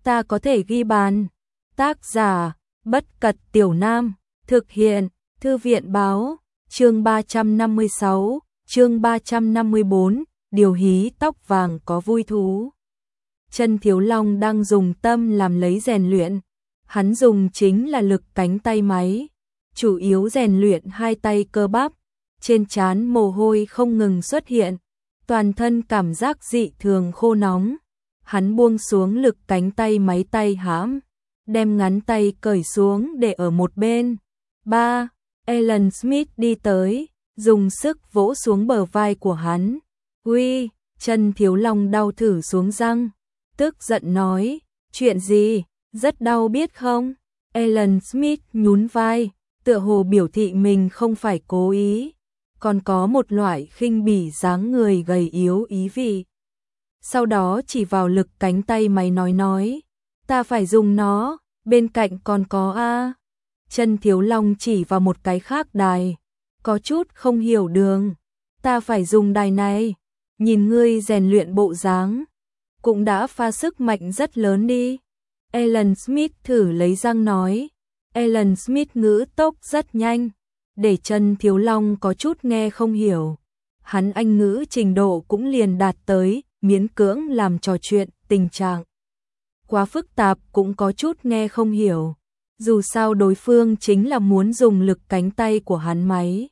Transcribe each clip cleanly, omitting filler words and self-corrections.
ta có thể ghi bàn. Tác giả, Bất Cật Tiểu Nam, thực hiện, Thư viện báo, chương 356, chương 354, điều hí tóc vàng có vui thú. Chân Thiếu Long đang dùng tâm làm lấy rèn luyện, hắn dùng chính là lực cánh tay máy, chủ yếu rèn luyện hai tay cơ bắp, trên trán mồ hôi không ngừng xuất hiện, toàn thân cảm giác dị thường khô nóng. Hắn buông xuống lực cánh tay máy tay hãm, đem ngắn tay cởi xuống để ở một bên. 3. Alan Smith đi tới, dùng sức vỗ xuống bờ vai của hắn. Uy, Chân Thiếu Long đau thử xuống răng, tức giận nói, chuyện gì, rất đau biết không? Alan Smith nhún vai, tựa hồ biểu thị mình không phải cố ý, còn có một loại khinh bỉ dáng người gầy yếu ý vị. Sau đó chỉ vào lực cánh tay máy nói, ta phải dùng nó, bên cạnh còn có a. Chân Thiếu Long chỉ vào một cái khác đài, có chút không hiểu đường, ta phải dùng đài này, nhìn ngươi rèn luyện bộ dáng, cũng đã pha sức mạnh rất lớn đi. Alan Smith thử lấy răng nói, Alan Smith ngữ tốc rất nhanh, để Chân Thiếu Long có chút nghe không hiểu. Hắn Anh ngữ trình độ cũng liền đạt tới miễn cưỡng làm trò chuyện, tình trạng quá phức tạp cũng có chút nghe không hiểu. Dù sao đối phương chính là muốn dùng lực cánh tay của hắn máy.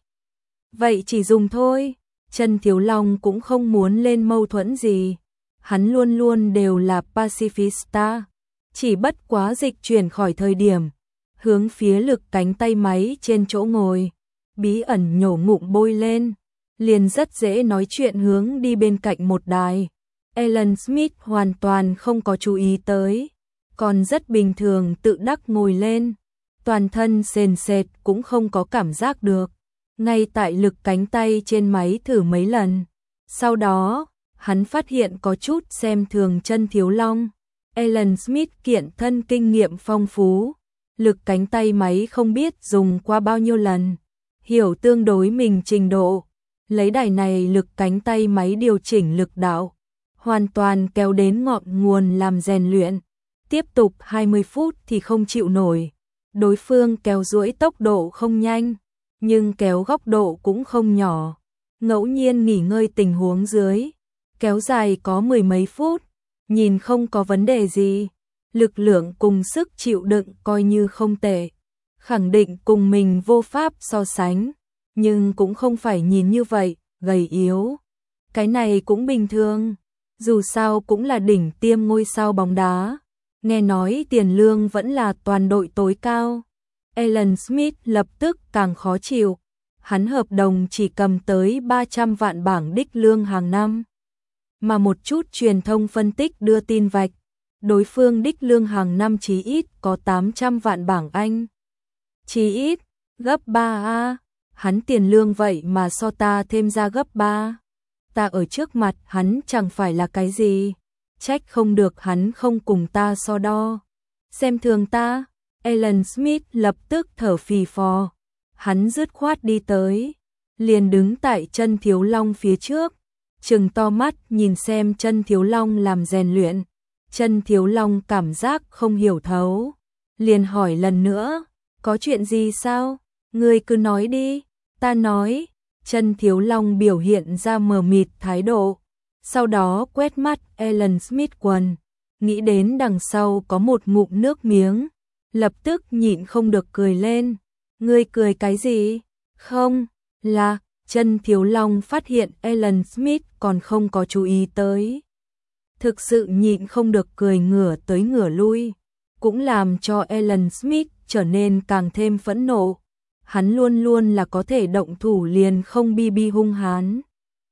Vậy chỉ dùng thôi, Chân Thiếu Long cũng không muốn lên mâu thuẫn gì. Hắn luôn luôn đều là pacifista, chỉ bất quá dịch chuyển khỏi thời điểm, hướng phía lực cánh tay máy trên chỗ ngồi, bí ẩn nhổ ngụm bôi lên, liền rất dễ nói chuyện hướng đi bên cạnh một đài. Alan Smith hoàn toàn không có chú ý tới, còn rất bình thường tự đắc ngồi lên, toàn thân sền sệt cũng không có cảm giác được. Ngay tại lực cánh tay trên máy thử mấy lần, sau đó, hắn phát hiện có chút xem thường Chân Thiếu Long. Alan Smith kiện thân kinh nghiệm phong phú, lực cánh tay máy không biết dùng qua bao nhiêu lần, hiểu tương đối mình trình độ, lấy đài này lực cánh tay máy điều chỉnh lực đạo, hoàn toàn kéo đến ngọn nguồn làm rèn luyện. Tiếp tục 20 phút thì không chịu nổi, đối phương kéo duỗi tốc độ không nhanh, nhưng kéo góc độ cũng không nhỏ, ngẫu nhiên nghỉ ngơi tình huống dưới, kéo dài có mười mấy phút, nhìn không có vấn đề gì, lực lượng cùng sức chịu đựng coi như không tệ, khẳng định cùng mình vô pháp so sánh, nhưng cũng không phải nhìn như vậy, gầy yếu. Cái này cũng bình thường, dù sao cũng là đỉnh tiêm ngôi sao bóng đá, nghe nói tiền lương vẫn là toàn đội tối cao. Alan Smith lập tức càng khó chịu, hắn hợp đồng chỉ cầm tới 300 vạn bảng đích lương hàng năm. Mà một chút truyền thông phân tích đưa tin vạch, đối phương đích lương hàng năm chí ít có 800 vạn bảng Anh. Chí ít, gấp 3a, hắn tiền lương vậy mà so ta thêm ra gấp 3. Ta ở trước mặt hắn chẳng phải là cái gì, trách không được hắn không cùng ta so đo. Xem thường ta, Alan Smith lập tức thở phì phò, hắn dứt khoát đi tới, liền đứng tại Chân Thiếu Long phía trước, trừng to mắt nhìn xem Chân Thiếu Long làm rèn luyện. Chân Thiếu Long cảm giác không hiểu thấu, liền hỏi lần nữa, có chuyện gì sao? Ngươi cứ nói đi. Ta nói. Chân Thiếu Long biểu hiện ra mờ mịt thái độ, sau đó quét mắt Alan Smith quần, nghĩ đến đằng sau có một ngụm nước miếng, lập tức nhịn không được cười lên. Ngươi cười cái gì? Không, là, Chân Thiếu Long phát hiện Alan Smith còn không có chú ý tới. Thực sự nhịn không được cười ngửa tới ngửa lui, cũng làm cho Alan Smith trở nên càng thêm phẫn nộ. Hắn luôn luôn là có thể động thủ liền không bi hung hán.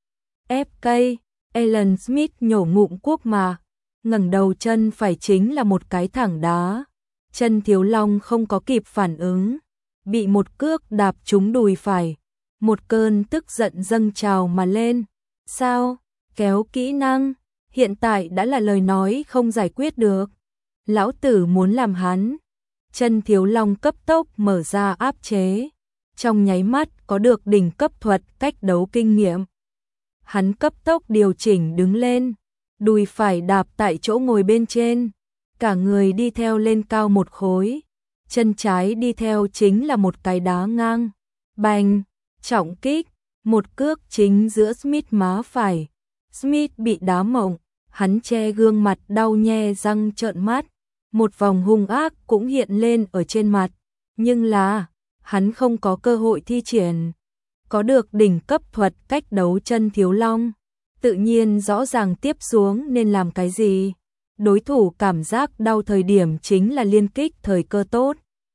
FK, Alan Smith nhổ ngụm cuốc mà, ngẩng đầu chân phải chính là một cái thẳng đá. Chân Thiếu Long không có kịp phản ứng, bị một cước đạp trúng đùi phải, một cơn tức giận dâng trào mà lên. Sao? Kéo kỹ năng, hiện tại đã là lời nói không giải quyết được. Lão tử muốn làm hắn. Chân Thiếu Long cấp tốc mở ra áp chế, trong nháy mắt có được đỉnh cấp thuật cách đấu kinh nghiệm. Hắn cấp tốc điều chỉnh đứng lên, đùi phải đạp tại chỗ ngồi bên trên, cả người đi theo lên cao một khối, chân trái đi theo chính là một cái đá ngang, bành, trọng kích, một cước chính giữa Smith má phải. Smith bị đá mộng, hắn che gương mặt đau nhe răng trợn mắt, một vòng hung ác cũng hiện lên ở trên mặt, nhưng là hắn không có cơ hội thi triển, có được đỉnh cấp thuật cách đấu chân Thiếu Long, tự nhiên rõ ràng tiếp xuống nên làm cái gì. Đối thủ cảm giác đau thời điểm chính là liên kích thời cơ tốt.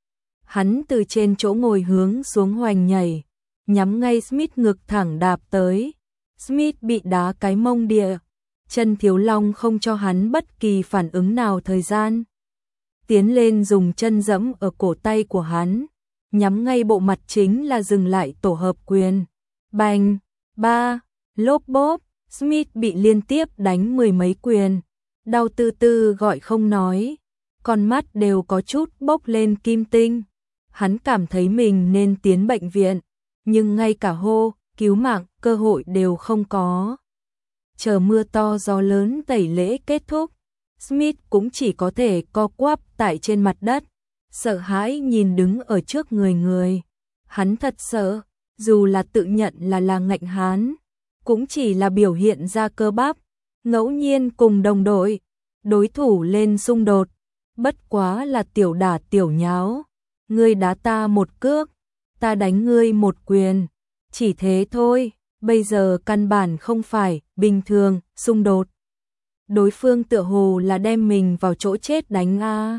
Hắn từ trên chỗ ngồi hướng xuống hoành nhảy, nhắm ngay Smith ngực thẳng đạp tới. Smith bị đá cái mông địa, chân Thiếu Long không cho hắn bất kỳ phản ứng nào thời gian. Tiến lên dùng chân giẫm ở cổ tay của hắn, nhắm ngay bộ mặt chính là dừng lại tổ hợp quyền. Bành, ba, lốp bốp, Smith bị liên tiếp đánh mười mấy quyền, đau tư tư gọi không nói, con mắt đều có chút bốc lên kim tinh. Hắn cảm thấy mình nên tiến bệnh viện, nhưng ngay cả hô cứu mạng cơ hội đều không có. Chờ mưa to gió lớn tẩy lễ kết thúc, Smith cũng chỉ có thể co quắp tại trên mặt đất, sợ hãi nhìn đứng ở trước người. Hắn thật sợ, dù là tự nhận là ngạnh hán, cũng chỉ là biểu hiện ra cơ bắp, ngẫu nhiên cùng đồng đội, đối thủ lên xung đột, bất quá là tiểu đả tiểu nháo, ngươi đá ta một cước, ta đánh ngươi một quyền, chỉ thế thôi, bây giờ căn bản không phải bình thường xung đột. Đối phương tựa hồ là đem mình vào chỗ chết đánh a.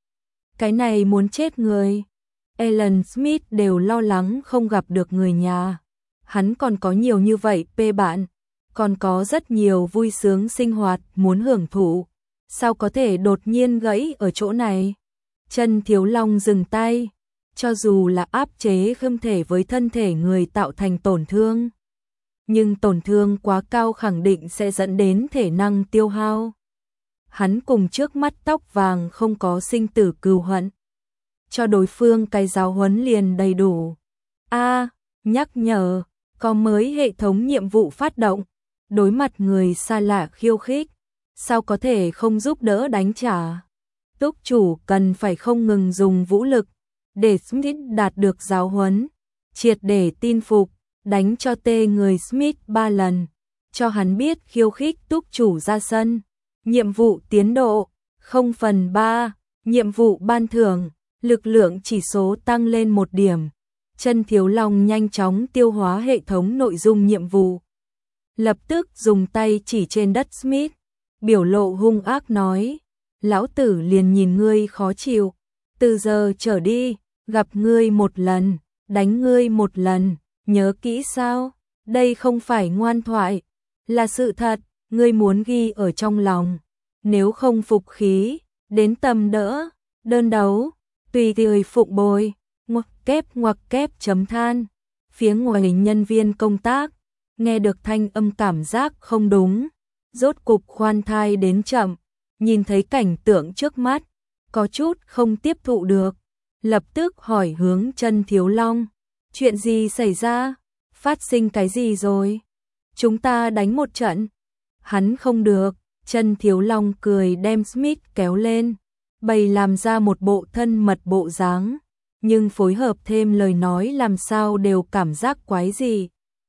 Cái này muốn chết người. Alan Smith đều lo lắng không gặp được người nhà. Hắn còn có nhiều như vậy pê bạn, còn có rất nhiều vui sướng sinh hoạt muốn hưởng thụ. Sao có thể đột nhiên gãy ở chỗ này? Chân Thiếu Long dừng tay, cho dù là áp chế không thể với thân thể người tạo thành tổn thương, nhưng tổn thương quá cao khẳng định sẽ dẫn đến thể năng tiêu hao. Hắn cùng trước mắt tóc vàng không có sinh tử cừu hận, cho đối phương cái giáo huấn liền đầy đủ. Nhắc nhở, có mới hệ thống nhiệm vụ phát động, đối mặt người xa lạ khiêu khích, sao có thể không giúp đỡ đánh trả. Túc chủ cần phải không ngừng dùng vũ lực, để Smith đạt được giáo huấn, triệt để tin phục, đánh cho tê người Smith 3 lần, cho hắn biết khiêu khích túc chủ ra sân. Nhiệm vụ tiến độ 0/3, nhiệm vụ ban thưởng, lực lượng chỉ số tăng lên 1 điểm. Chân Thiếu Long nhanh chóng tiêu hóa hệ thống nội dung nhiệm vụ. Lập tức dùng tay chỉ trên đất Smith, biểu lộ hung ác nói, lão tử liền nhìn ngươi khó chịu, từ giờ trở đi, gặp ngươi một lần, đánh ngươi một lần, nhớ kỹ sao, đây không phải ngoan thoại, là sự thật, ngươi muốn ghi ở trong lòng, nếu không phục khí, đến tầm đỡ, đơn đấu, tùy người phụng bồi, ngoặc kép chấm than. Phía ngoài nhân viên công tác, nghe được thanh âm cảm giác không đúng, rốt cục khoan thai đến chậm, nhìn thấy cảnh tượng trước mắt, có chút không tiếp thụ được, lập tức hỏi hướng Chân Thiếu Long, chuyện gì xảy ra, phát sinh cái gì rồi, chúng ta đánh một trận. Hắn không được, Chân Thiếu Long cười đem Smith kéo lên, bày làm ra một bộ thân mật bộ dáng, nhưng phối hợp thêm lời nói làm sao đều cảm giác quái gì.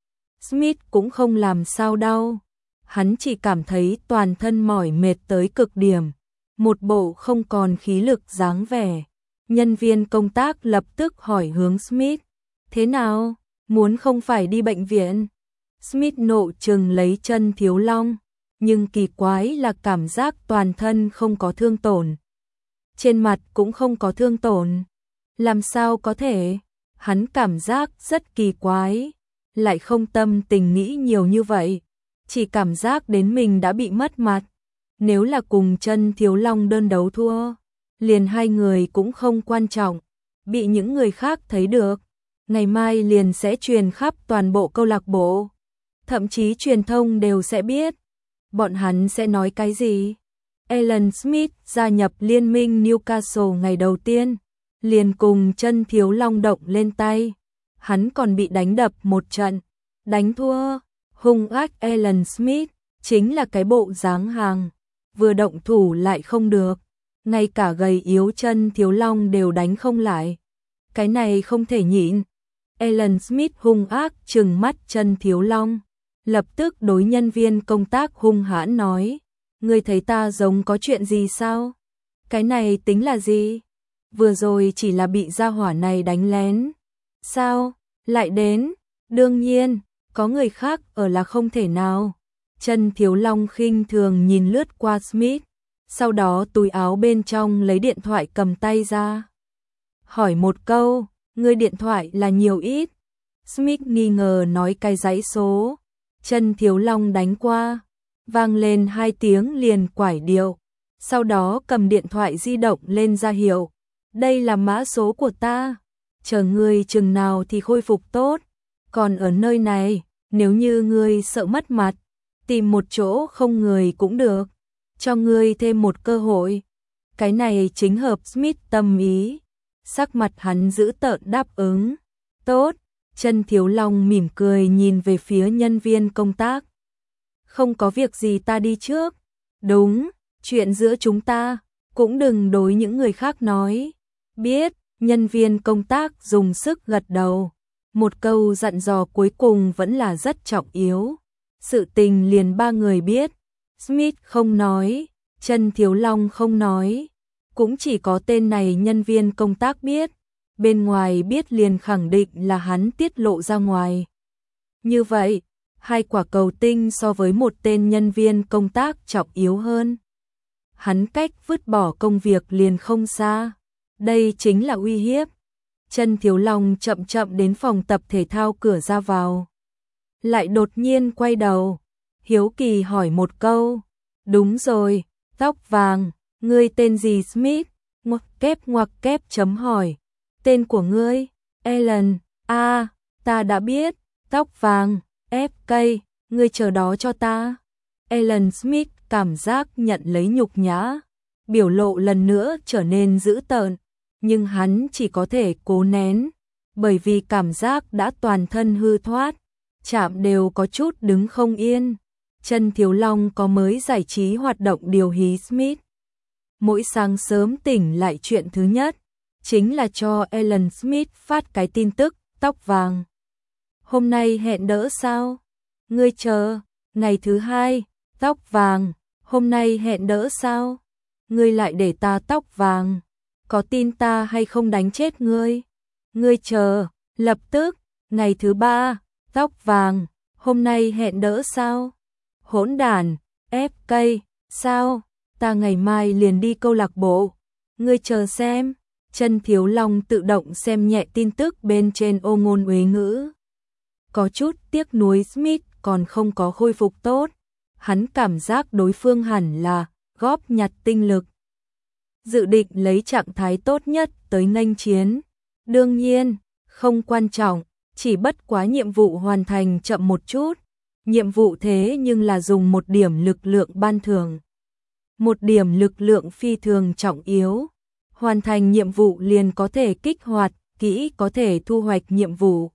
Smith cũng không làm sao đau, hắn chỉ cảm thấy toàn thân mỏi mệt tới cực điểm, một bộ không còn khí lực dáng vẻ. Nhân viên công tác lập tức hỏi hướng Smith, thế nào, muốn không phải đi bệnh viện? Smith nộ trừng lấy Chân Thiếu Long, nhưng kỳ quái là cảm giác toàn thân không có thương tổn, trên mặt cũng không có thương tổn. Làm sao có thể? Hắn cảm giác rất kỳ quái, lại không tâm tình nghĩ nhiều như vậy, chỉ cảm giác đến mình đã bị mất mặt. Nếu là cùng Chân Thiếu Long đơn đấu thua, liền hai người cũng không quan trọng, bị những người khác thấy được, ngày mai liền sẽ truyền khắp toàn bộ câu lạc bộ, thậm chí truyền thông đều sẽ biết. Bọn hắn sẽ nói cái gì? Alan Smith gia nhập liên minh Newcastle ngày đầu tiên, liền cùng Chân Thiếu Long động lên tay, hắn còn bị đánh đập một trận, đánh thua. Hung ác Alan Smith chính là cái bộ dáng hàng, vừa động thủ lại không được, ngay cả gầy yếu Chân Thiếu Long đều đánh không lại. Cái này không thể nhịn. Alan Smith hung ác trừng mắt Chân Thiếu Long, lập tức đối nhân viên công tác hung hãn nói, ngươi thấy ta giống có chuyện gì sao? Cái này tính là gì? Vừa rồi chỉ là bị gia hỏa này đánh lén. Sao? Lại đến? Đương nhiên, có người khác ở là không thể nào. Chân Thiếu Long khinh thường nhìn lướt qua Smith, sau đó túi áo bên trong lấy điện thoại cầm tay ra. Hỏi một câu, ngươi điện thoại là nhiều ít? Smith nghi ngờ nói cái dãy số. Chân Thiếu Long đánh qua, vang lên 2 tiếng liền quải điệu, sau đó cầm điện thoại di động lên ra hiệu. Đây là mã số của ta, chờ ngươi chừng nào thì khôi phục tốt. Còn ở nơi này, nếu như ngươi sợ mất mặt, tìm một chỗ không người cũng được, cho ngươi thêm một cơ hội. Cái này chính hợp Smith tâm ý. Sắc mặt hắn dữ tợn đáp ứng. Tốt. Chân Thiếu Long mỉm cười nhìn về phía nhân viên công tác. Không có việc gì ta đi trước. Đúng, chuyện giữa chúng ta, cũng đừng đối những người khác nói. Biết, nhân viên công tác dùng sức gật đầu. Một câu dặn dò cuối cùng vẫn là rất trọng yếu. Sự tình liền 3 người biết. Smith không nói, Chân Thiếu Long không nói. Cũng chỉ có tên này nhân viên công tác biết. Bên ngoài biết liền khẳng định là hắn tiết lộ ra ngoài. Như vậy, 2 quả cầu tinh so với một tên nhân viên công tác trọng yếu hơn. Hắn cách vứt bỏ công việc liền không xa. Đây chính là uy hiếp. Chân Thiếu Long chậm chậm đến phòng tập thể thao cửa ra vào. Lại đột nhiên quay đầu, hiếu kỳ hỏi một câu. Đúng rồi, tóc vàng, ngươi tên gì Smith? Ngoặc kép chấm hỏi. Tên của ngươi? Alan. Ta đã biết. Tóc vàng, FK, ngươi chờ đó cho ta. Alan Smith cảm giác nhận lấy nhục nhã, biểu lộ lần nữa trở nên dữ tợn, nhưng hắn chỉ có thể cố nén, bởi vì cảm giác đã toàn thân hư thoát, chạm đều có chút đứng không yên. Chân Thiếu Long có mới giải trí hoạt động điều hí Smith. Mỗi sáng sớm tỉnh lại chuyện thứ nhất chính là cho Alan Smith phát cái tin tức, tóc vàng. Hôm nay hẹn đỡ sao? Ngươi chờ. Ngày thứ 2, tóc vàng. Hôm nay hẹn đỡ sao? Ngươi lại để ta tóc vàng. Có tin ta hay không đánh chết ngươi? Ngươi chờ. Lập tức. Ngày thứ 3, tóc vàng. Hôm nay hẹn đỡ sao? Hỗn đản. FK. Sao? Ta ngày mai liền đi câu lạc bộ. Ngươi chờ xem. Chân Thiếu Long tự động xem nhẹ tin tức bên trên ô ngôn uế ngữ. Có chút tiếc nuối Smith còn không có khôi phục tốt. Hắn cảm giác đối phương hẳn là góp nhặt tinh lực, dự định lấy trạng thái tốt nhất tới nghênh chiến. Đương nhiên, không quan trọng, chỉ bất quá nhiệm vụ hoàn thành chậm một chút. Nhiệm vụ thế nhưng là dùng 1 điểm lực lượng ban thưởng. 1 điểm lực lượng phi thường trọng yếu. Hoàn thành nhiệm vụ liền có thể kích hoạt, kỹ có thể thu hoạch nhiệm vụ.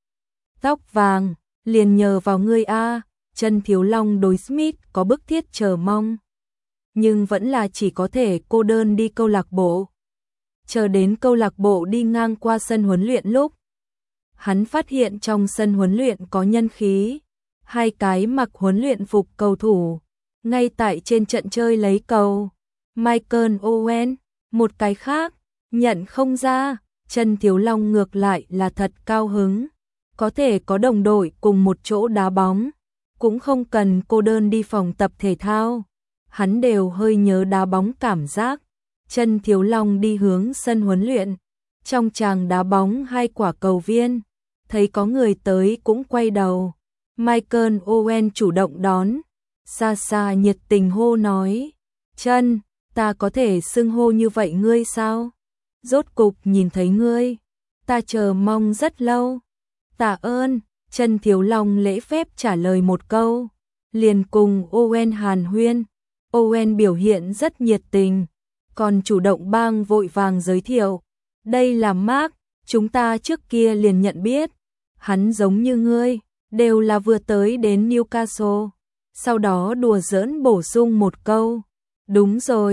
Tóc vàng, liền nhờ vào ngươi a. Chân Thiếu Long đối Smith có bức thiết chờ mong, nhưng vẫn là chỉ có thể cô đơn đi câu lạc bộ. Chờ đến câu lạc bộ đi ngang qua sân huấn luyện lúc, hắn phát hiện trong sân huấn luyện có nhân khí. 2 cái mặc huấn luyện phục cầu thủ, ngay tại trên trận chơi lấy cầu. Michael Owen, một cái khác, nhận không ra. Chân Thiếu Long ngược lại là thật cao hứng. Có thể có đồng đội cùng một chỗ đá bóng, cũng không cần cô đơn đi phòng tập thể thao. Hắn đều hơi nhớ đá bóng cảm giác. Chân Thiếu Long đi hướng sân huấn luyện. Trong chàng đá bóng 2 quả cầu viên, thấy có người tới cũng quay đầu. Michael Owen chủ động đón, xa xa nhiệt tình hô nói. Chân, ta có thể xưng hô như vậy ngươi sao? Rốt cục nhìn thấy ngươi, ta chờ mong rất lâu. Tạ ơn. Chân Thiếu Long lễ phép trả lời một câu, liền cùng Owen hàn huyên. Owen biểu hiện rất nhiệt tình, còn chủ động bang vội vàng giới thiệu. Đây là Mark, chúng ta trước kia liền nhận biết. Hắn giống như ngươi, đều là vừa tới đến Newcastle. Sau đó đùa giỡn bổ sung một câu. Đúng rồi,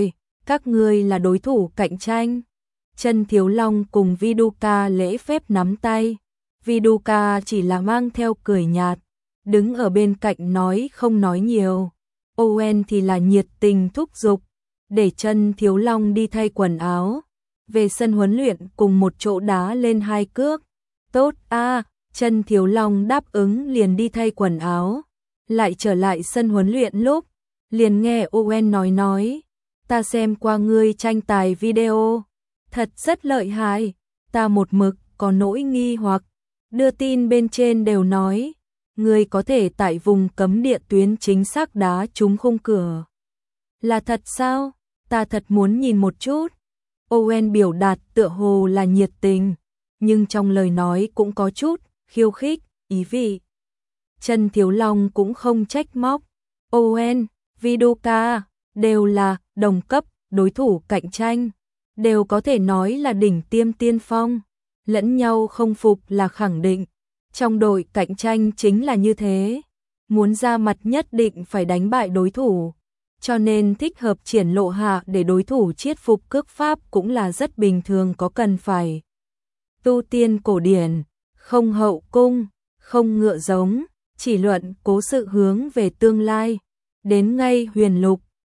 các ngươi là đối thủ cạnh tranh. Chân Thiếu Long cùng Viduka lễ phép nắm tay. Viduka chỉ là mang theo cười nhạt, đứng ở bên cạnh nói không nói nhiều. Owen thì là nhiệt tình thúc giục, để Chân Thiếu Long đi thay quần áo. Về sân huấn luyện cùng một chỗ đá lên 2 cước. Tốt a, Chân Thiếu Long đáp ứng liền đi thay quần áo. Lại trở lại sân huấn luyện lúc, liền nghe Owen nói, ta xem qua ngươi tranh tài video, thật rất lợi hại, ta một mực có nỗi nghi hoặc, đưa tin bên trên đều nói, ngươi có thể tại vùng cấm địa tuyến chính xác đá trúng khung cửa. Là thật sao? Ta thật muốn nhìn một chút. Owen biểu đạt tựa hồ là nhiệt tình, nhưng trong lời nói cũng có chút khiêu khích, ý vị. Chân Thiếu Long cũng không trách móc. Owen, Viduka đều là đồng cấp, đối thủ cạnh tranh, đều có thể nói là đỉnh tiêm tiên phong, lẫn nhau không phục là khẳng định. Trong đội cạnh tranh chính là như thế, muốn ra mặt nhất định phải đánh bại đối thủ, cho nên thích hợp triển lộ hạ để đối thủ chiết phục cước pháp cũng là rất bình thường, có cần phải tu tiên cổ điển, không hậu cung, không ngựa giống, chỉ luận cố sự hướng về tương lai. Đến ngay Huyền Lục,